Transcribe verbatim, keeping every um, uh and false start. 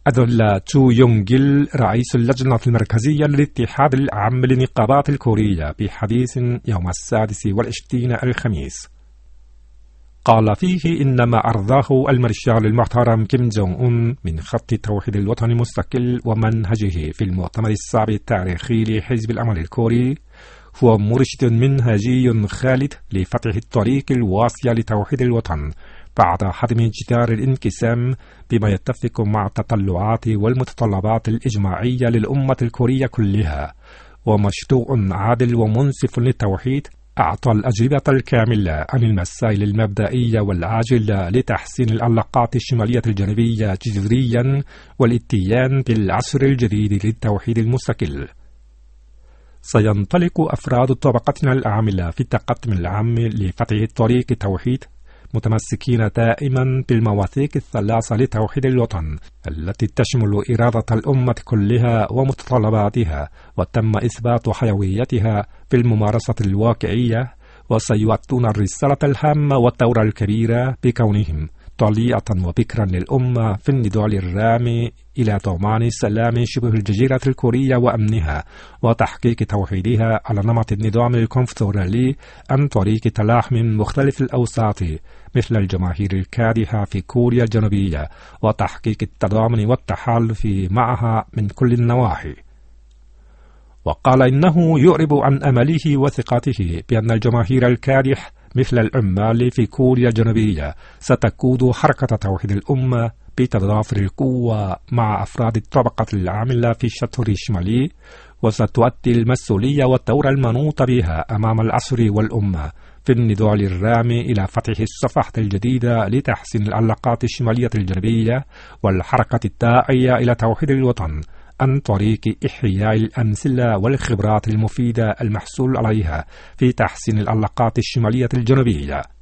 أدلى تو يونغ جيل رئيس اللجنة المركزية للاتحاد العام للنقابات الكورية بحديث يوم السادس والعشرين الخميس، قال فيه إن ما أرضاه المارشال المحترم كيم جونغ أون من خط توحيد الوطن المستقل ومنهجه في المؤتمر السابع التاريخي لحزب العمل الكوري هو مرشد منهجي خالد لفتح الطريق الواسع لتوحيد الوطن بعد هدم جدار الانقسام بما يتفق مع التطلعات والمتطلبات الإجماعية للأمة الكورية كلها، ومشروع عادل ومنصف للتوحيد أعطى الأجوبة الكاملة عن المسائل المبدئية والعاجلة لتحسين العلاقات الشمالية الجنوبية جذريا والاتيان بالعصر الجديد للتوحيد المستقل. سينطلق أفراد طبقتنا العاملة في التقدم العام لفتح طريق التوحيد متمسكين دائما بالمواثيق الثلاثة لتوحيد الوطن التي تشمل إرادة الأمة كلها ومتطلباتها، وتم إثبات حيويتها في الممارسة الواقعية، وسيؤدون الرسالة الهامة والدور الكبيرة بكونهم طليعة وبكرا للأمة في النضال الرامي إلى ضمان سلام شبه الجزيرة الكورية وأمنها وتحقيق توحيدها على نمط النظام الكونفدرالي عن طريق تلاحم مختلف الأوساط مثل الجماهير الكادحة في كوريا الجنوبية وتحقيق التضامن والتحالف معها من كل النواحي. وقال إنه يعرب عن أمله وثقته بأن الجماهير الكادح مثل العمال في كوريا الجنوبية ستقود حركة توحيد الأمة بتضافر القوة مع أفراد الطبقة العاملة في الشطر الشمالي، وستؤدي المسؤولية والدور المنوط بها أمام العصر والأمة في النضال الرامي إلى فتح الصفحة الجديدة لتحسين العلاقات الشمالية الجنوبية والحركة الداعية إلى توحيد الوطن عن طريق إحياء الأمثلة والخبرات المفيدة المحصول عليها في تحسين العلاقات الشمالية الجنوبية.